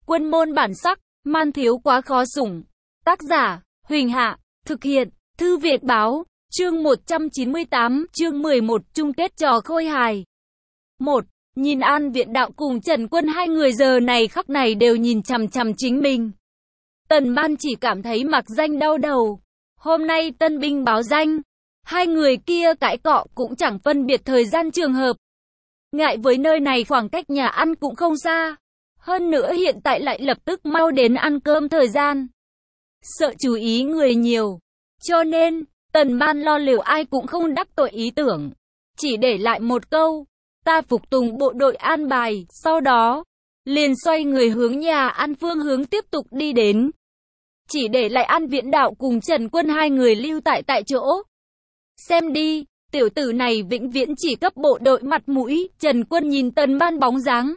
Quân môn bản sắc, man thiếu quá khó sủng. Tác giả, Huỳnh Hạ, thực hiện, Thư Việt Báo, chương 198, chương 11, chung kết trò khôi hài. 1. Nhìn An Viễn Đạo cùng Trần Quân, hai người giờ này khắc này đều nhìn chằm chằm chính mình. Tần Ban chỉ cảm thấy mặc danh đau đầu. Hôm nay tân binh báo danh, hai người kia cãi cọ cũng chẳng phân biệt thời gian trường hợp. Ngại với nơi này khoảng cách nhà ăn cũng không xa. Hơn nữa hiện tại lại lập tức mau đến ăn cơm thời gian. Sợ chú ý người nhiều. Cho nên, Tần Ban lo liệu ai cũng không đắc tội ý tưởng. Chỉ để lại một câu, ta phục tùng bộ đội an bài, sau đó, liền xoay người hướng nhà ăn phương hướng tiếp tục đi đến. Chỉ để lại An Viễn Đạo cùng Trần Quân hai người lưu tại chỗ. Xem đi, tiểu tử này vĩnh viễn chỉ cấp bộ đội mặt mũi. Trần Quân nhìn Tần Ban bóng dáng.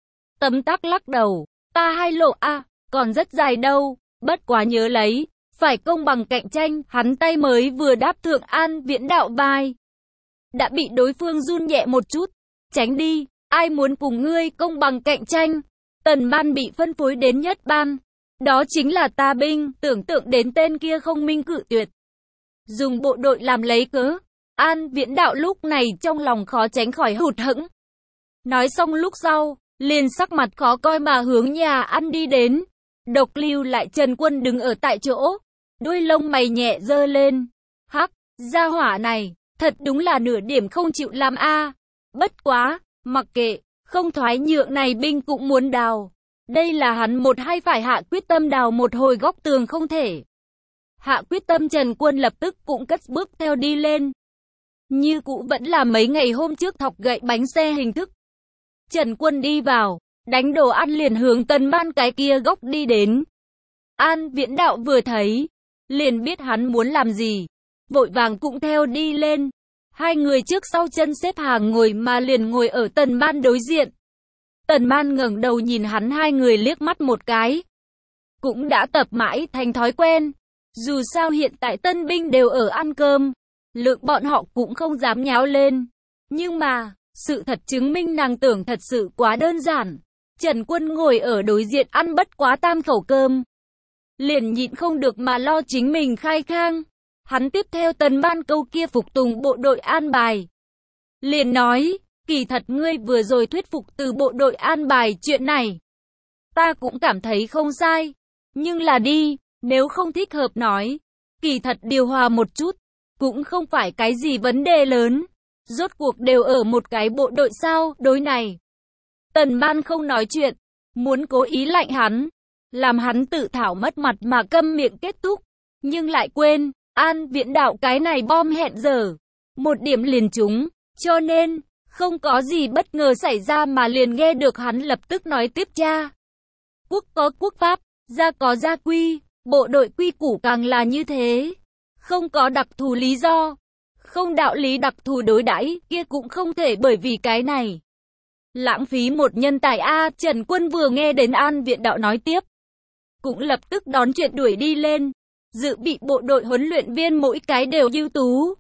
Tấm tắc lắc đầu, ta hai lộ còn rất dài đâu, bất quá nhớ lấy, phải công bằng cạnh tranh. Hắn tay mới vừa đáp thượng An Viễn Đạo vai, đã bị đối phương run nhẹ một chút. Tránh đi, ai muốn cùng ngươi công bằng cạnh tranh. Tần Ban bị phân phối đến nhất ban, đó chính là ta binh. Tưởng tượng đến tên kia không minh cự tuyệt, dùng bộ đội làm lấy cớ, An Viễn Đạo lúc này trong lòng khó tránh khỏi hụt hẫng. Nói xong lúc sau, liền sắc mặt khó coi mà hướng nhà ăn đi đến. Độc lưu lại Trần Quân đứng ở tại chỗ, đuôi lông mày nhẹ giơ lên. Hắc, gia hỏa này, thật đúng là nửa điểm không chịu làm Bất quá, mặc kệ, không thoái nhượng này binh cũng muốn đào. Đây là hắn một hay phải hạ quyết tâm đào một hồi góc tường không thể. Hạ quyết tâm Trần Quân lập tức cũng cất bước theo đi lên. Như cũ vẫn là mấy ngày hôm trước thọc gậy bánh xe hình thức. Trần Quân đi vào, đánh đồ ăn liền hướng Tần Ban cái kia góc đi đến. An Viễn Đạo vừa thấy, liền biết hắn muốn làm gì, vội vàng cũng theo đi lên. Hai người trước sau chân xếp hàng ngồi mà liền ngồi ở Tần Ban đối diện. Tần Ban ngẩng đầu nhìn hắn hai người liếc mắt một cái. Cũng đã tập mãi thành thói quen. Dù sao hiện tại tân binh đều ở ăn cơm, lượng bọn họ cũng không dám nháo lên. Nhưng mà, sự thật chứng minh nàng tưởng thật sự quá đơn giản. Trần Quân ngồi ở đối diện ăn bất quá tam khẩu cơm, liền nhịn không được mà lo chính mình khai khang. Hắn tiếp theo Tần Ban câu kia phục tùng bộ đội an bài, liền nói, kỳ thật ngươi vừa rồi thuyết phục từ bộ đội an bài chuyện này, ta cũng cảm thấy không sai. Nhưng là đi, nếu không thích hợp nói, kỳ thật điều hòa một chút, cũng không phải cái gì vấn đề lớn. Rốt cuộc đều ở một cái bộ đội sao, đối này. Tần Ban không nói chuyện, muốn cố ý lạnh hắn, làm hắn tự thảo mất mặt mà câm miệng kết thúc. Nhưng lại quên, An Viễn Đạo cái này bom hẹn giờ, một điểm liền trúng, cho nên, không có gì bất ngờ xảy ra mà liền nghe được hắn lập tức nói tiếp cha. Quốc có quốc pháp, gia có gia quy, bộ đội quy củ càng là như thế. Không có đặc thù lý do, không đạo lý đặc thù đối đãi kia cũng không thể bởi vì cái này lãng phí một nhân tài Trần Quân vừa nghe đến An Viễn Đạo nói tiếp, cũng lập tức đón chuyện đuổi đi lên. Dự bị bộ đội huấn luyện viên mỗi cái đều ưu tú,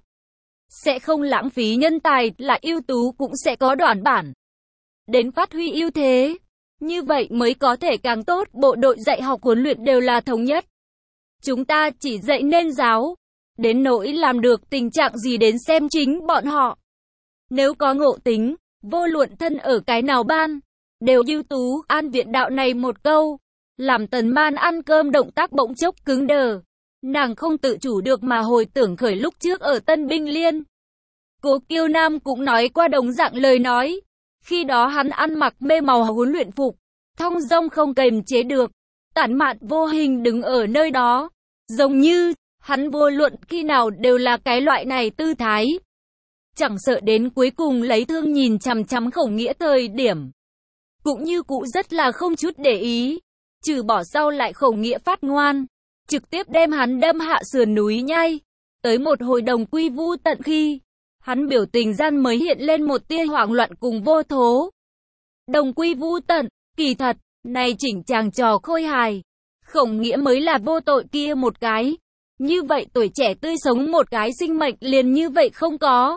sẽ không lãng phí nhân tài, là ưu tú cũng sẽ có đoạn bản, đến phát huy ưu thế. Như vậy mới có thể càng tốt. Bộ đội dạy học huấn luyện đều là thống nhất. Chúng ta chỉ dạy nên giáo, đến nỗi làm được tình trạng gì đến xem chính bọn họ. Nếu có ngộ tính, vô luận thân ở cái nào ban, đều ưu tú. An Viễn Đạo này một câu, làm Tần Ban ăn cơm động tác bỗng chốc cứng đờ. Nàng không tự chủ được mà hồi tưởng khởi lúc trước ở Tân Binh Liên. Cố Kiêu Nam cũng nói qua đồng dạng lời nói. Khi đó hắn ăn mặc mê màu huấn luyện phục, thong dong không kềm chế được, tản mạn vô hình đứng ở nơi đó. Giống như, hắn vô luận khi nào đều là cái loại này tư thái. Chẳng sợ đến cuối cùng lấy thương nhìn chằm chằm Khổng Nghĩa thời điểm, cũng như cũ rất là không chút để ý. Trừ bỏ sau lại Khổng Nghĩa phát ngoan, trực tiếp đem hắn đâm hạ sườn núi nhai. Tới một hồi đồng quy vu tận khi, hắn biểu tình gian mới hiện lên một tia hoảng loạn cùng vô thố. Đồng quy vu tận, kỳ thật, này chỉnh chàng trò khôi hài. Khổng Nghĩa mới là vô tội kia một cái. Như vậy tuổi trẻ tươi sống một cái sinh mệnh liền như vậy không có.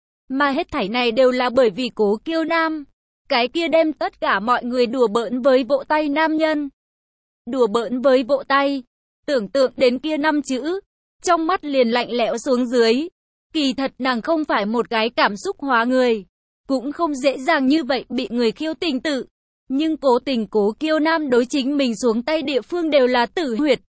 Mà hết thảy này đều là bởi vì Cố Kiêu Nam. Cái kia đem tất cả mọi người đùa bỡn với vỗ tay nam nhân. đùa bỡn với vỗ tay. Tưởng tượng đến kia 5 chữ, trong mắt liền lạnh lẽo xuống dưới. Kỳ thật nàng không phải một cái cảm xúc hóa người, cũng không dễ dàng như vậy bị người khiêu tình tự. Nhưng cố tình cố kiêu nam đối chính mình xuống tay địa phương đều là tử huyệt.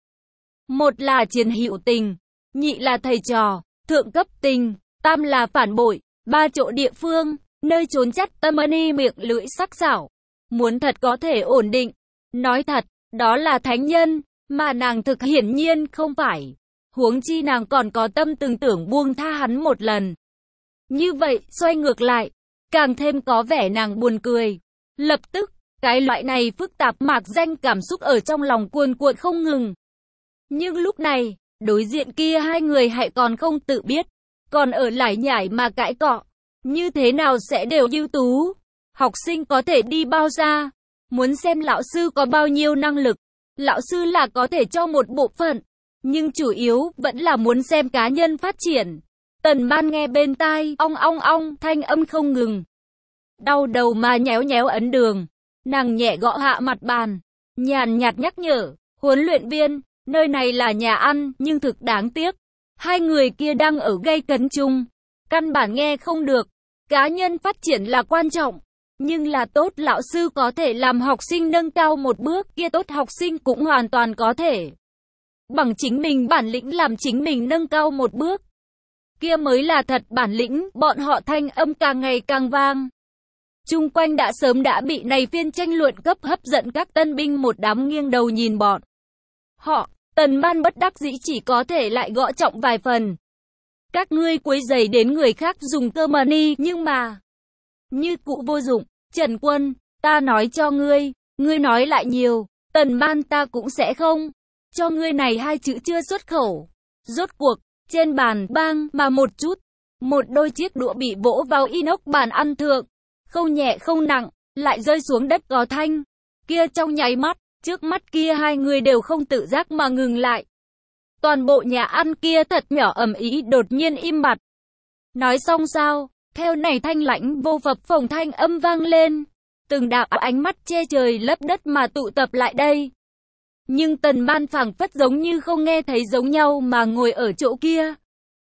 Một là chiến hữu tình, nhị là thầy trò, thượng cấp tình, tam là phản bội, ba chỗ địa phương, nơi trốn chắt tâm ni miệng lưỡi sắc sảo. Muốn thật có thể ổn định, nói thật, đó là thánh nhân, mà nàng thực hiển nhiên không phải. Huống chi nàng còn có tâm từng tưởng buông tha hắn một lần. Như vậy, xoay ngược lại, càng thêm có vẻ nàng buồn cười. Lập tức, cái loại này phức tạp mạc danh cảm xúc ở trong lòng cuồn cuộn không ngừng. Nhưng lúc này, đối diện kia hai người hãy còn không tự biết, còn ở lải nhải mà cãi cọ. Như thế nào sẽ đều ưu tú? Học sinh có thể đi bao xa? Muốn xem lão sư có bao nhiêu năng lực? Lão sư là có thể cho một bộ phận, nhưng chủ yếu vẫn là muốn xem cá nhân phát triển. Tần Ban nghe bên tai, ong ong ong, thanh âm không ngừng. Đau đầu mà nhéo nhéo ấn đường. Nàng nhẹ gõ hạ mặt bàn, nhàn nhạt nhắc nhở, huấn luyện viên, nơi này là nhà ăn, nhưng thực đáng tiếc. Hai người kia đang ở gây cấn chung. Căn bản nghe không được. Cá nhân phát triển là quan trọng, nhưng là tốt lão sư có thể làm học sinh nâng cao một bước, kia tốt học sinh cũng hoàn toàn có thể bằng chính mình bản lĩnh làm chính mình nâng cao một bước. Kia mới là thật bản lĩnh, bọn họ thanh âm càng ngày càng vang. Chung quanh đã sớm đã bị này phiên tranh luận cấp hấp dẫn các tân binh một đám nghiêng đầu nhìn bọn họ. Tần Ban bất đắc dĩ chỉ có thể lại gõ trọng vài phần. Các ngươi quấy rầy đến người khác dùng cơ mà ni, nhưng mà như cũ vô dụng. Trần Quân, ta nói cho ngươi nói lại nhiều, Tần Ban ta cũng sẽ không cho ngươi này hai chữ chưa xuất khẩu. Rốt cuộc, trên bàn bang mà một chút, một đôi chiếc đũa bị vỗ vào inox bàn ăn thượng, không nhẹ không nặng, lại rơi xuống đất có thanh. Kia trong nháy mắt, trước mắt kia hai người đều không tự giác mà ngừng lại. Toàn bộ nhà ăn kia thật nhỏ ầm ĩ đột nhiên im bặt. Nói xong sao? Theo này thanh lãnh vô phập phồng thanh âm vang lên. Từng đạo ánh mắt che trời lấp đất mà tụ tập lại đây. Nhưng Tần Ban phảng phất giống như không nghe thấy giống nhau mà ngồi ở chỗ kia.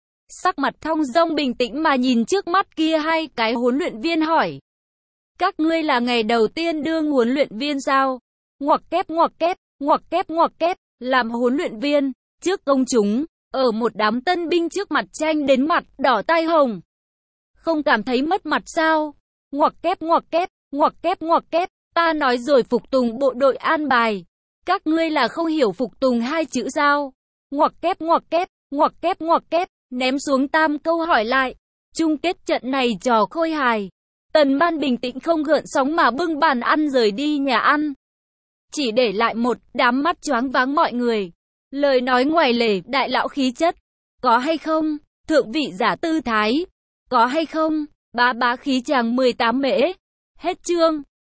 Sắc mặt thong dong bình tĩnh mà nhìn trước mắt kia hai cái huấn luyện viên hỏi. Các ngươi là ngày đầu tiên đương huấn luyện viên sao? Ngoặc kép ngoặc kép, ngoặc kép ngoặc kép, làm huấn luyện viên, trước công chúng, ở một đám tân binh trước mặt tranh đến mặt đỏ tai hồng. Không cảm thấy mất mặt sao? Ngoặc kép ngoặc kép, ngoặc kép ngoặc kép, ta nói rồi phục tùng bộ đội an bài. Các ngươi là không hiểu phục tùng hai chữ sao? Ngoặc kép ngoặc kép, ngoặc kép ngoặc kép, ném xuống tam câu hỏi lại. Chung kết trận này trò khôi hài. Tần Ban bình tĩnh không gợn sóng mà bưng bàn ăn rời đi nhà ăn. Chỉ để lại một đám mắt choáng váng mọi người. Lời nói ngoài lề, đại lão khí chất. Có hay không? Thượng vị giả tư thái. Có hay không? Bá bá khí chàng 18 mễ. Hết chương.